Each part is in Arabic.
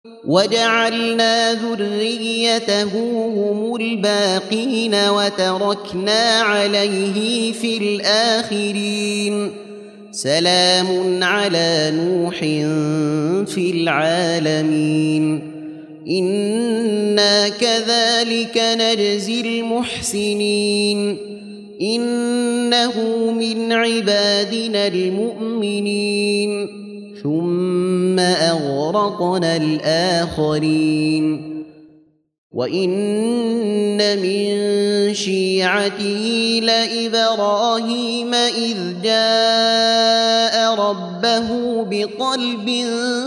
وجعلنا ذريته هم الباقين وتركنا عليه في الآخرين سلام على نوح في العالمين إنا كذلك نجزي المحسنين إنه من عبادنا المؤمنين ثم أغرقنا الآخرين وإن من شيعته لإبراهيم إذ جاء ربه بقلب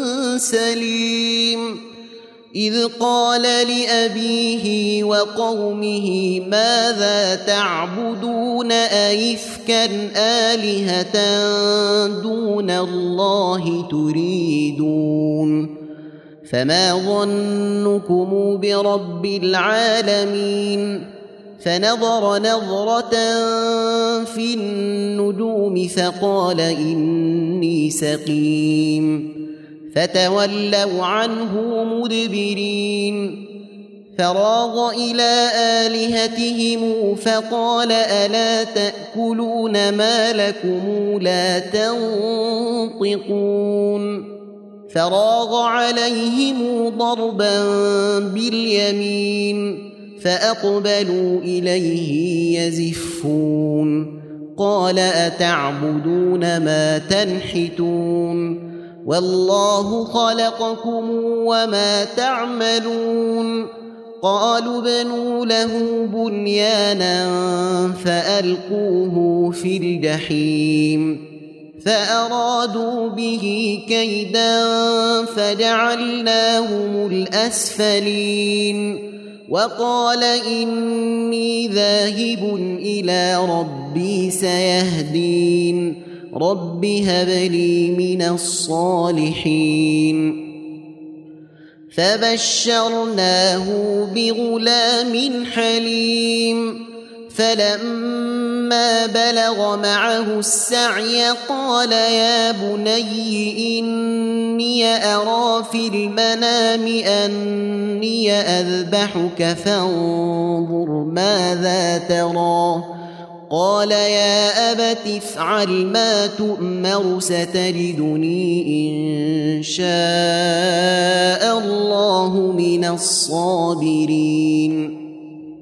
سليم إذ قال لأبيه وقومه ماذا تعبدون أئفكا آلهة دون الله تريدون فما ظنكم برب العالمين فنظر نظرة في النجوم فقال إني سقيم فتولوا عنه مدبرين فراغ إلى آلهتهم فقال ألا تأكلون ما لكم لا تنطقون فراغ عليهم ضربا باليمين فأقبلوا إليه يزفون قال أتعبدون ما تنحتون والله خلقكم وما تعملون قالوا ابنوا له بنيانا فألقوه في الجحيم فأرادوا به كيدا فجعلناهم الأسفلين وقال إني ذاهب إلى ربي سيهدين رب هب لي من الصالحين فبشرناه بغلام حليم فلما بلغ معه السعي قال يا بني إني أرى في المنام أني أذبحك فانظر ماذا ترى قال يا أبت افعل ما تؤمر ستجدني إن شاء الله من الصابرين